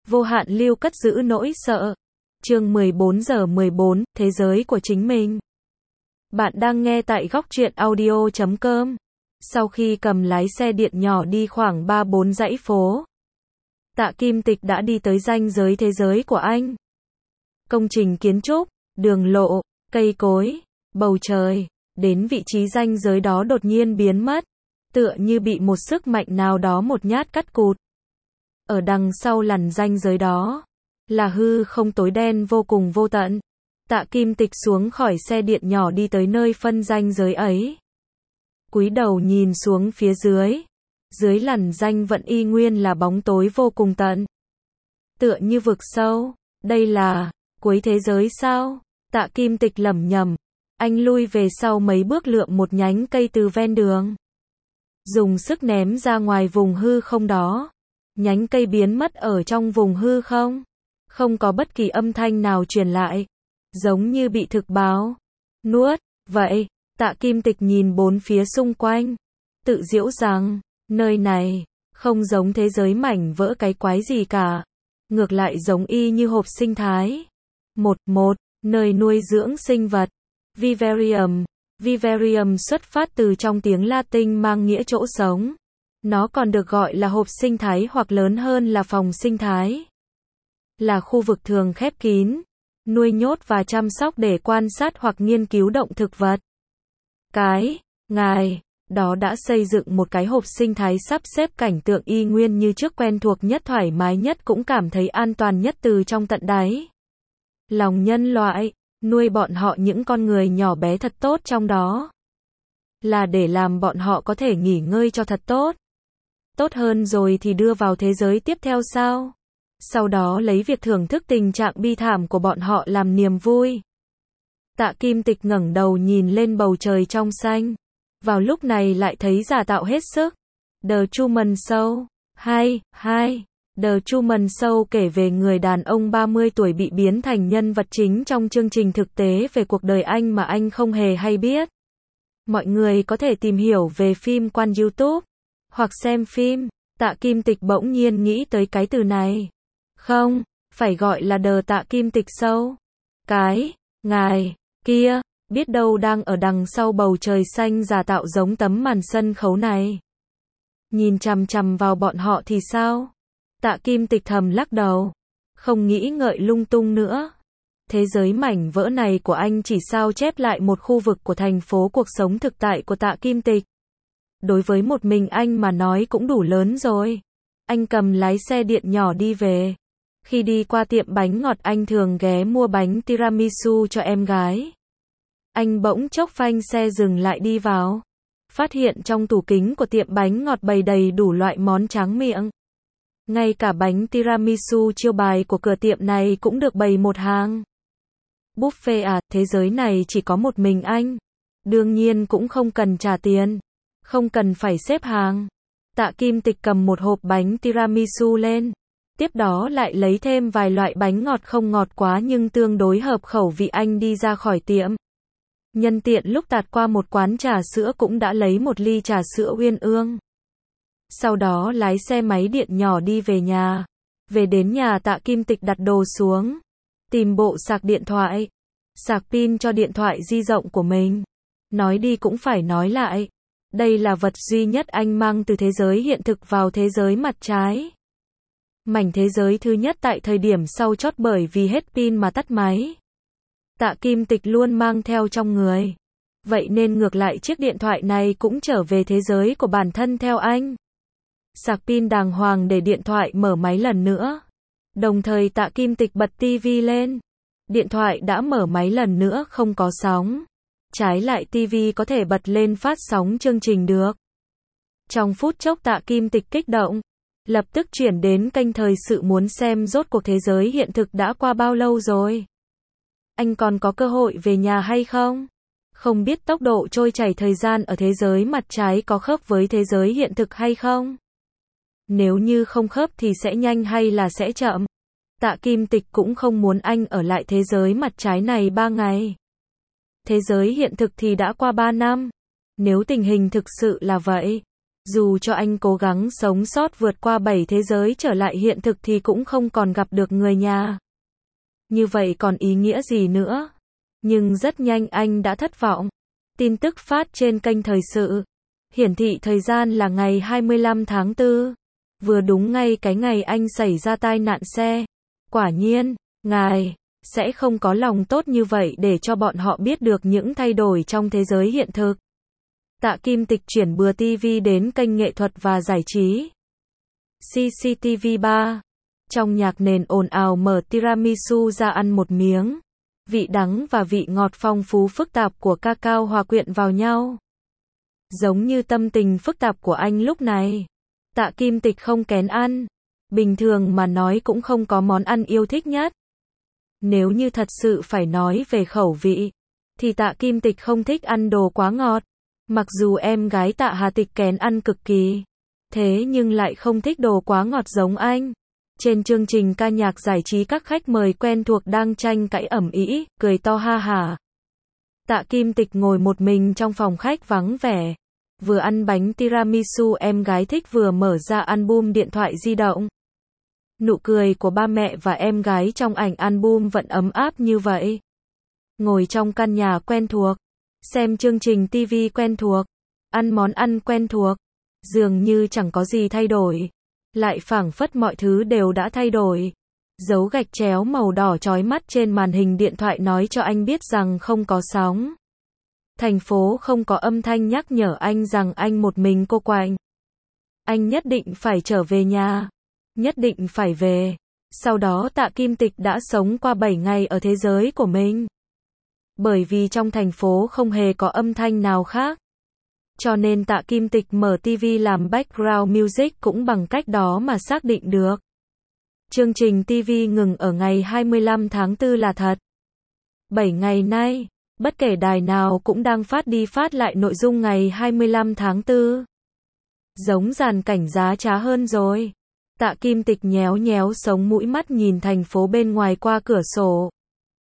Vô hạn lưu cất giữ nỗi sợ. Chương 14:14, thế giới của chính mình. Bạn đang nghe tại góc truyện audio.com. Sau khi cầm lái xe điện nhỏ đi khoảng 3-4 dãy phố, Tạ Kim Tịch đã đi tới ranh giới thế giới của anh. Công trình kiến trúc, đường lộ, cây cối, bầu trời, đến vị trí ranh giới đó đột nhiên biến mất, tựa như bị một sức mạnh nào đó một nhát cắt cụt. Ở đằng sau lằn ranh giới đó, là hư không tối đen vô cùng vô tận. Tạ Kim Tịch xuống khỏi xe điện nhỏ đi tới nơi phân ranh giới ấy. Cúi đầu nhìn xuống phía dưới. Dưới lằn ranh vẫn y nguyên là bóng tối vô cùng tận. Tựa như vực sâu. Đây là cuối thế giới sao? Tạ Kim Tịch lẩm nhẩm. Anh lui về sau mấy bước lượm một nhánh cây từ ven đường. Dùng sức ném ra ngoài vùng hư không đó. Nhánh cây biến mất ở trong vùng hư không. Không có bất kỳ âm thanh nào truyền lại. Giống như bị thực báo nuốt. Vậy, Tạ Kim Tịch nhìn bốn phía xung quanh. Tự giễu rằng, nơi này, không giống thế giới mảnh vỡ cái quái gì cả. Ngược lại giống y như hộp sinh thái. Một, nơi nuôi dưỡng sinh vật. Vivarium. Vivarium xuất phát từ trong tiếng Latin mang nghĩa chỗ sống. Nó còn được gọi là hộp sinh thái hoặc lớn hơn là phòng sinh thái. Là khu vực thường khép kín, nuôi nhốt và chăm sóc để quan sát hoặc nghiên cứu động thực vật. Ngài, đó đã xây dựng một cái hộp sinh thái sắp xếp cảnh tượng y nguyên như trước, quen thuộc nhất, thoải mái nhất, cũng cảm thấy an toàn nhất từ trong tận đáy lòng nhân loại, nuôi bọn họ những con người nhỏ bé thật tốt trong đó. Là để làm bọn họ có thể nghỉ ngơi cho thật tốt. Tốt hơn rồi thì đưa vào thế giới tiếp theo sao? Sau đó lấy việc thưởng thức tình trạng bi thảm của bọn họ làm niềm vui. Tạ Kim Tịch ngẩng đầu nhìn lên bầu trời trong xanh. Vào lúc này lại thấy giả tạo hết sức. The Truman Show. The Truman Show kể về người đàn ông 30 tuổi bị biến thành nhân vật chính trong chương trình thực tế về cuộc đời anh mà anh không hề hay biết. Mọi người có thể tìm hiểu về phim qua YouTube, hoặc xem phim. Tạ Kim Tịch bỗng nhiên nghĩ tới cái từ này. Không, phải gọi là The Tạ Kim Tịch Show. Ngài, kia, biết đâu đang ở đằng sau bầu trời xanh giả tạo giống tấm màn sân khấu này. Nhìn chằm chằm vào bọn họ thì sao? Tạ Kim Tịch thầm lắc đầu. Không nghĩ ngợi lung tung nữa. Thế giới mảnh vỡ này của anh chỉ sao chép lại một khu vực của thành phố cuộc sống thực tại của Tạ Kim Tịch. Đối với một mình anh mà nói cũng đủ lớn rồi. Anh cầm lái xe điện nhỏ đi về. Khi đi qua tiệm bánh ngọt anh thường ghé mua bánh tiramisu cho em gái. Anh bỗng chốc phanh xe dừng lại đi vào. Phát hiện trong tủ kính của tiệm bánh ngọt bày đầy đủ loại món tráng miệng. Ngay cả bánh tiramisu chiêu bài của cửa tiệm này cũng được bày một hàng. Buffet à, thế giới này chỉ có một mình anh. Đương nhiên cũng không cần trả tiền. Không cần phải xếp hàng. Tạ Kim Tịch cầm một hộp bánh tiramisu lên. Tiếp đó lại lấy thêm vài loại bánh ngọt không ngọt quá nhưng tương đối hợp khẩu vị, anh đi ra khỏi tiệm. Nhân tiện lúc tạt qua một quán trà sữa cũng đã lấy một ly trà sữa uyên ương. Sau đó lái xe máy điện nhỏ đi về nhà. Về đến nhà Tạ Kim Tịch đặt đồ xuống. Tìm bộ sạc điện thoại. Sạc pin cho điện thoại di động của mình. Nói đi cũng phải nói lại. Đây là vật duy nhất anh mang từ thế giới hiện thực vào thế giới mặt trái. Mảnh thế giới thứ nhất tại thời điểm sau chót bởi vì hết pin mà tắt máy. Tạ Kim Tịch luôn mang theo trong người. Vậy nên ngược lại chiếc điện thoại này cũng trở về thế giới của bản thân theo anh. Sạc pin đàng hoàng để điện thoại mở máy lần nữa. Đồng thời Tạ Kim Tịch bật tivi lên. Điện thoại đã mở máy lần nữa không có sóng. Trái lại tivi có thể bật lên phát sóng chương trình được. Trong phút chốc Tạ Kim Tịch kích động. Lập tức chuyển đến kênh thời sự muốn xem rốt cuộc thế giới hiện thực đã qua bao lâu rồi. Anh còn có cơ hội về nhà hay không? Không biết tốc độ trôi chảy thời gian ở thế giới mặt trái có khớp với thế giới hiện thực hay không? Nếu như không khớp thì sẽ nhanh hay là sẽ chậm? Tạ Kim Tịch cũng không muốn anh ở lại thế giới mặt trái này 3 ngày. Thế giới hiện thực thì đã qua 3 năm. Nếu tình hình thực sự là vậy, Dù cho anh cố gắng sống sót vượt qua 7 thế giới trở lại hiện thực thì cũng không còn gặp được người nhà. Như vậy còn ý nghĩa gì nữa? Nhưng rất nhanh anh đã thất vọng. Tin tức phát trên kênh thời sự. Hiển thị thời gian là ngày 25 tháng 4. Vừa đúng ngay cái ngày anh xảy ra tai nạn xe. Quả nhiên, ngài sẽ không có lòng tốt như vậy để cho bọn họ biết được những thay đổi trong thế giới hiện thực. Tạ Kim Tịch chuyển bừa TV đến kênh nghệ thuật và giải trí. CCTV 3. Trong nhạc nền ồn ào mở tiramisu ra ăn một miếng. Vị đắng và vị ngọt phong phú phức tạp của cacao hòa quyện vào nhau. Giống như tâm tình phức tạp của anh lúc này. Tạ Kim Tịch không kén ăn. Bình thường mà nói cũng không có món ăn yêu thích nhất. Nếu như thật sự phải nói về khẩu vị, thì Tạ Kim Tịch không thích ăn đồ quá ngọt. Mặc dù em gái Tạ Hà Tịch kén ăn cực kỳ, thế nhưng lại không thích đồ quá ngọt giống anh. Trên chương trình ca nhạc giải trí các khách mời quen thuộc đang tranh cãi ầm ĩ, cười to ha hả. Tạ Kim Tịch ngồi một mình trong phòng khách vắng vẻ. Vừa ăn bánh tiramisu em gái thích vừa mở ra album điện thoại di động. Nụ cười của ba mẹ và em gái trong ảnh album vẫn ấm áp như vậy. Ngồi trong căn nhà quen thuộc, xem chương trình TV quen thuộc, ăn món ăn quen thuộc, dường như chẳng có gì thay đổi, lại phảng phất mọi thứ đều đã thay đổi. Dấu gạch chéo màu đỏ chói mắt trên màn hình điện thoại nói cho anh biết rằng không có sóng. Thành phố không có âm thanh nhắc nhở anh rằng anh một mình cô quạnh. Anh nhất định phải trở về nhà. Nhất định phải về. Sau đó Tạ Kim Tịch đã sống qua 7 ngày ở thế giới của mình. Bởi vì trong thành phố không hề có âm thanh nào khác. Cho nên Tạ Kim Tịch mở TV làm background music cũng bằng cách đó mà xác định được. Chương trình TV ngừng ở ngày 25 tháng 4 là thật. 7 ngày nay, bất kể đài nào cũng đang phát đi phát lại nội dung ngày 25 tháng 4. Giống dàn cảnh giá trá hơn rồi. Tạ Kim Tịch nhéo nhéo sống mũi mắt nhìn thành phố bên ngoài qua cửa sổ.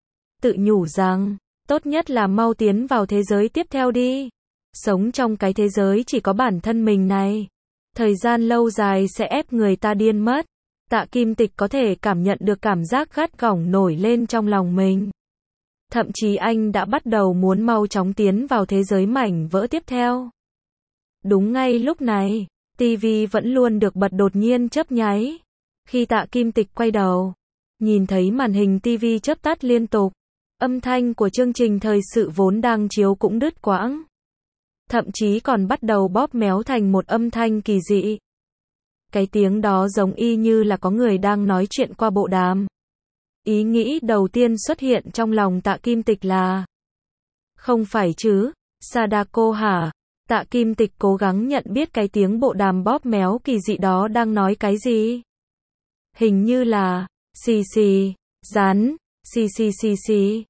Tự nhủ rằng, tốt nhất là mau tiến vào thế giới tiếp theo đi. Sống trong cái thế giới chỉ có bản thân mình này. Thời gian lâu dài sẽ ép người ta điên mất. Tạ Kim Tịch có thể cảm nhận được cảm giác gắt gỏng nổi lên trong lòng mình. Thậm chí anh đã bắt đầu muốn mau chóng tiến vào thế giới mảnh vỡ tiếp theo. Đúng ngay lúc này, TV vẫn luôn được bật đột nhiên chớp nháy. Khi Tạ Kim Tịch quay đầu, nhìn thấy màn hình TV chớp tắt liên tục. Âm thanh của chương trình thời sự vốn đang chiếu cũng đứt quãng. Thậm chí còn bắt đầu bóp méo thành một âm thanh kỳ dị. Cái tiếng đó giống y như là có người đang nói chuyện qua bộ đàm. Ý nghĩ đầu tiên xuất hiện trong lòng Tạ Kim Tịch là: không phải chứ, Sadako hả? Tạ Kim Tịch cố gắng nhận biết cái tiếng bộ đàm bóp méo kỳ dị đó đang nói cái gì. Hình như là, xì xì, rắn, xì xì xì xì,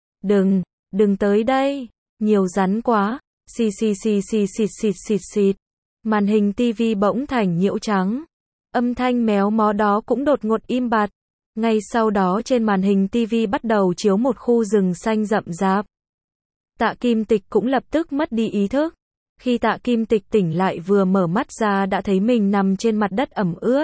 đừng tới đây, nhiều rắn quá, xì xì xì xì xịt xịt xịt xịt. Màn hình TV bỗng thành nhiễu trắng. Âm thanh méo mó đó cũng đột ngột im bặt. Ngay sau đó trên màn hình TV bắt đầu chiếu một khu rừng xanh rậm rạp. Tạ Kim Tịch cũng lập tức mất đi ý thức. Khi Tạ Kim Tịch tỉnh lại vừa mở mắt ra đã thấy mình nằm trên mặt đất ẩm ướt.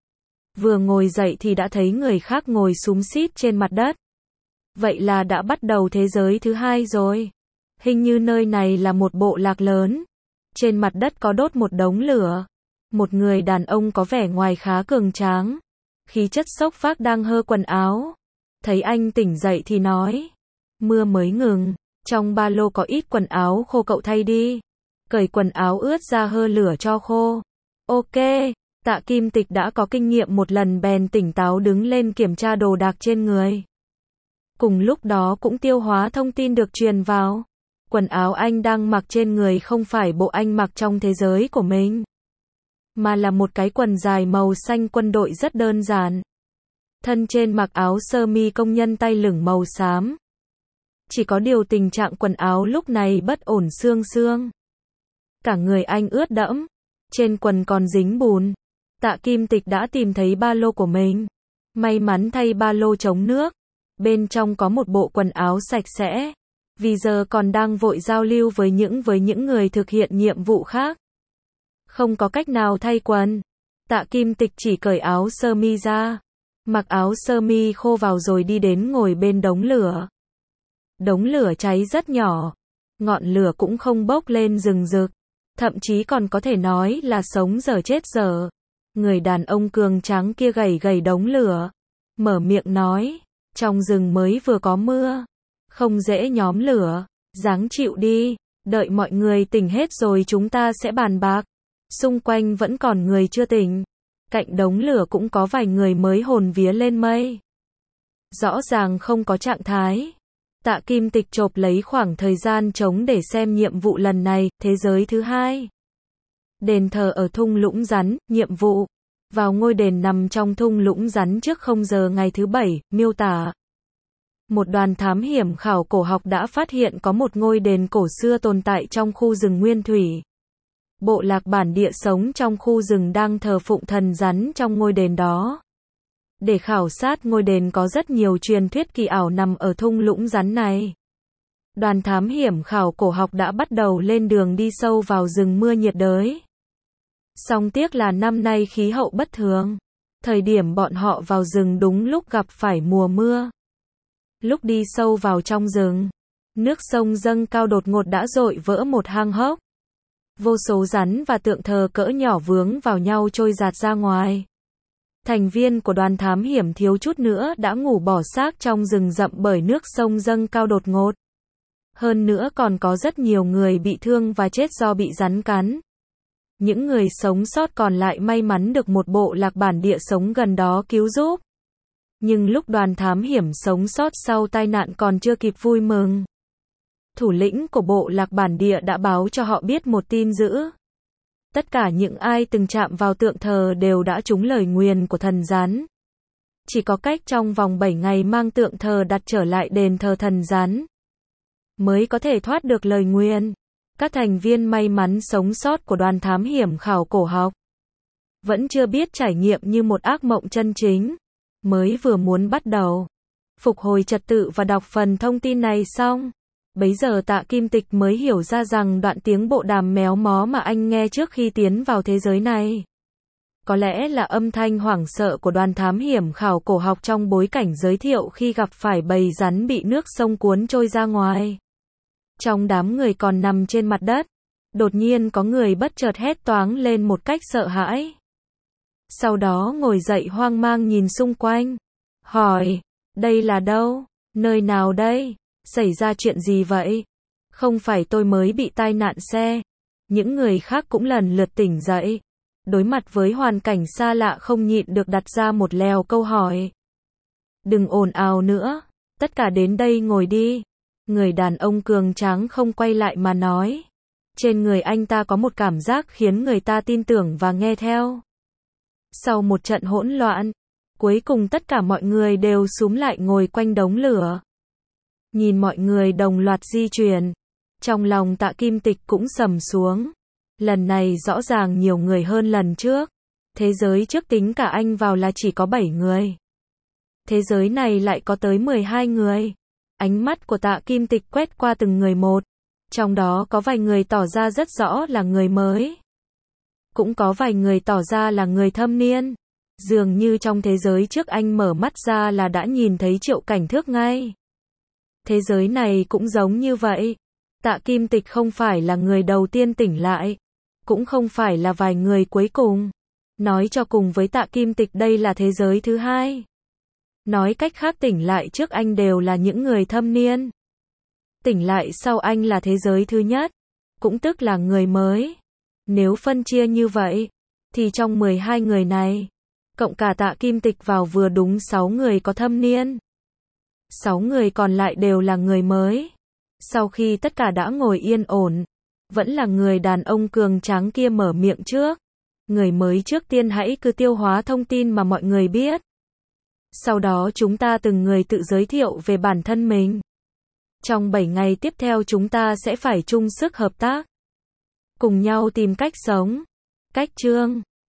Vừa ngồi dậy thì đã thấy người khác ngồi xúm xít trên mặt đất. Vậy là đã bắt đầu thế giới thứ hai rồi. Hình như nơi này là một bộ lạc lớn. Trên mặt đất có đốt một đống lửa. Một người đàn ông có vẻ ngoài khá cường tráng. Khí chất sốc phác đang hơ quần áo. Thấy anh tỉnh dậy thì nói: mưa mới ngừng, trong ba lô có ít quần áo khô cậu thay đi. Cởi quần áo ướt ra hơ lửa cho khô. Ok, Tạ Kim Tịch đã có kinh nghiệm một lần bèn tỉnh táo đứng lên kiểm tra đồ đạc trên người. Cùng lúc đó cũng tiêu hóa thông tin được truyền vào. Quần áo anh đang mặc trên người không phải bộ anh mặc trong thế giới của mình, mà là một cái quần dài màu xanh quân đội rất đơn giản. Thân trên mặc áo sơ mi công nhân tay lửng màu xám. Chỉ có điều tình trạng quần áo lúc này bất ổn xương xương. Cả người anh ướt đẫm, trên quần còn dính bùn. Tạ Kim Tịch đã tìm thấy ba lô của mình. May mắn thay ba lô chống nước. Bên trong có một bộ quần áo sạch sẽ. Vì giờ còn đang vội giao lưu với những người thực hiện nhiệm vụ khác. Không có cách nào thay quần. Tạ Kim Tịch chỉ cởi áo sơ mi ra. Mặc áo sơ mi khô vào rồi đi đến ngồi bên đống lửa. Đống lửa cháy rất nhỏ. Ngọn lửa cũng không bốc lên rừng rực. Thậm chí còn có thể nói là sống dở chết dở. Người đàn ông cường tráng kia gầy gầy đống lửa. Mở miệng nói. Trong rừng mới vừa có mưa. Không dễ nhóm lửa. Ráng chịu đi. Đợi mọi người tỉnh hết rồi chúng ta sẽ bàn bạc. Xung quanh vẫn còn người chưa tỉnh. Cạnh đống lửa cũng có vài người mới hồn vía lên mây. Rõ ràng không có trạng thái. Tạ Kim Tịch chộp lấy khoảng thời gian trống để xem nhiệm vụ lần này, thế giới thứ 2. Đền thờ ở thung lũng rắn, nhiệm vụ. Vào ngôi đền nằm trong thung lũng rắn trước 0 giờ ngày thứ 7, miêu tả. Một đoàn thám hiểm khảo cổ học đã phát hiện có một ngôi đền cổ xưa tồn tại trong khu rừng nguyên thủy. Bộ lạc bản địa sống trong khu rừng đang thờ phụng thần rắn trong ngôi đền đó. Để khảo sát ngôi đền có rất nhiều truyền thuyết kỳ ảo nằm ở thung lũng rắn này. Đoàn thám hiểm khảo cổ học đã bắt đầu lên đường đi sâu vào rừng mưa nhiệt đới. Song tiếc là năm nay khí hậu bất thường. Thời điểm bọn họ vào rừng đúng lúc gặp phải mùa mưa. Lúc đi sâu vào trong rừng, nước sông dâng cao đột ngột đã dội vỡ một hang hốc. Vô số rắn và tượng thờ cỡ nhỏ vướng vào nhau trôi dạt ra ngoài. Thành viên của đoàn thám hiểm thiếu chút nữa đã ngủ bỏ xác trong rừng rậm bởi nước sông dâng cao đột ngột. Hơn nữa còn có rất nhiều người bị thương và chết do bị rắn cắn. Những người sống sót còn lại may mắn được một bộ lạc bản địa sống gần đó cứu giúp. Nhưng lúc đoàn thám hiểm sống sót sau tai nạn còn chưa kịp vui mừng. Thủ lĩnh của bộ lạc bản địa đã báo cho họ biết một tin dữ. Tất cả những ai từng chạm vào tượng thờ đều đã trúng lời nguyền của thần rắn. Chỉ có cách trong vòng 7 ngày mang tượng thờ đặt trở lại đền thờ thần rắn, mới có thể thoát được lời nguyền. Các thành viên may mắn sống sót của đoàn thám hiểm khảo cổ học vẫn chưa biết trải nghiệm như một ác mộng chân chính. Mới vừa muốn bắt đầu phục hồi trật tự và đọc phần thông tin này xong, bấy giờ Tạ Kim Tịch mới hiểu ra rằng đoạn tiếng bộ đàm méo mó mà anh nghe trước khi tiến vào thế giới này có lẽ là âm thanh hoảng sợ của đoàn thám hiểm khảo cổ học trong bối cảnh giới thiệu khi gặp phải bầy rắn bị nước sông cuốn trôi ra ngoài. Trong đám người còn nằm trên mặt đất, đột nhiên có người bất chợt hét toáng lên một cách sợ hãi. Sau đó ngồi dậy hoang mang nhìn xung quanh, hỏi, đây là đâu? Nơi nào đây? Xảy ra chuyện gì vậy? Không phải tôi mới bị tai nạn xe. Những người khác cũng lần lượt tỉnh dậy. Đối mặt với hoàn cảnh xa lạ không nhịn được đặt ra một lèo câu hỏi. Đừng ồn ào nữa, tất cả đến đây ngồi đi. Người đàn ông cường tráng không quay lại mà nói. Trên người anh ta có một cảm giác khiến người ta tin tưởng và nghe theo. Sau một trận hỗn loạn, cuối cùng tất cả mọi người đều xúm lại ngồi quanh đống lửa. Nhìn mọi người đồng loạt di chuyển, trong lòng Tạ Kim Tịch cũng sầm xuống. Lần này rõ ràng nhiều người hơn lần trước. Thế giới trước tính cả anh vào là chỉ có 7 người. Thế giới này lại có tới 12 người. Ánh mắt của Tạ Kim Tịch quét qua từng người một. Trong đó có vài người tỏ ra rất rõ là người mới. Cũng có vài người tỏ ra là người thâm niên. Dường như trong thế giới trước anh mở mắt ra là đã nhìn thấy Triệu Cảnh Thước ngay. Thế giới này cũng giống như vậy. Tạ Kim Tịch không phải là người đầu tiên tỉnh lại. Cũng không phải là vài người cuối cùng. Nói cho cùng với Tạ Kim Tịch đây là thế giới thứ 2. Nói cách khác tỉnh lại trước anh đều là những người thâm niên. Tỉnh lại sau anh là thế giới thứ nhất. Cũng tức là người mới. Nếu phân chia như vậy, thì trong 12 người này, cộng cả Tạ Kim Tịch vào vừa đúng 6 người có thâm niên. 6 người còn lại đều là người mới. Sau khi tất cả đã ngồi yên ổn, vẫn là người đàn ông cường tráng kia mở miệng trước. Người mới trước tiên hãy cứ tiêu hóa thông tin mà mọi người biết. Sau đó chúng ta từng người tự giới thiệu về bản thân mình. Trong 7 ngày tiếp theo chúng ta sẽ phải chung sức hợp tác. Cùng nhau tìm cách sống. Cách chương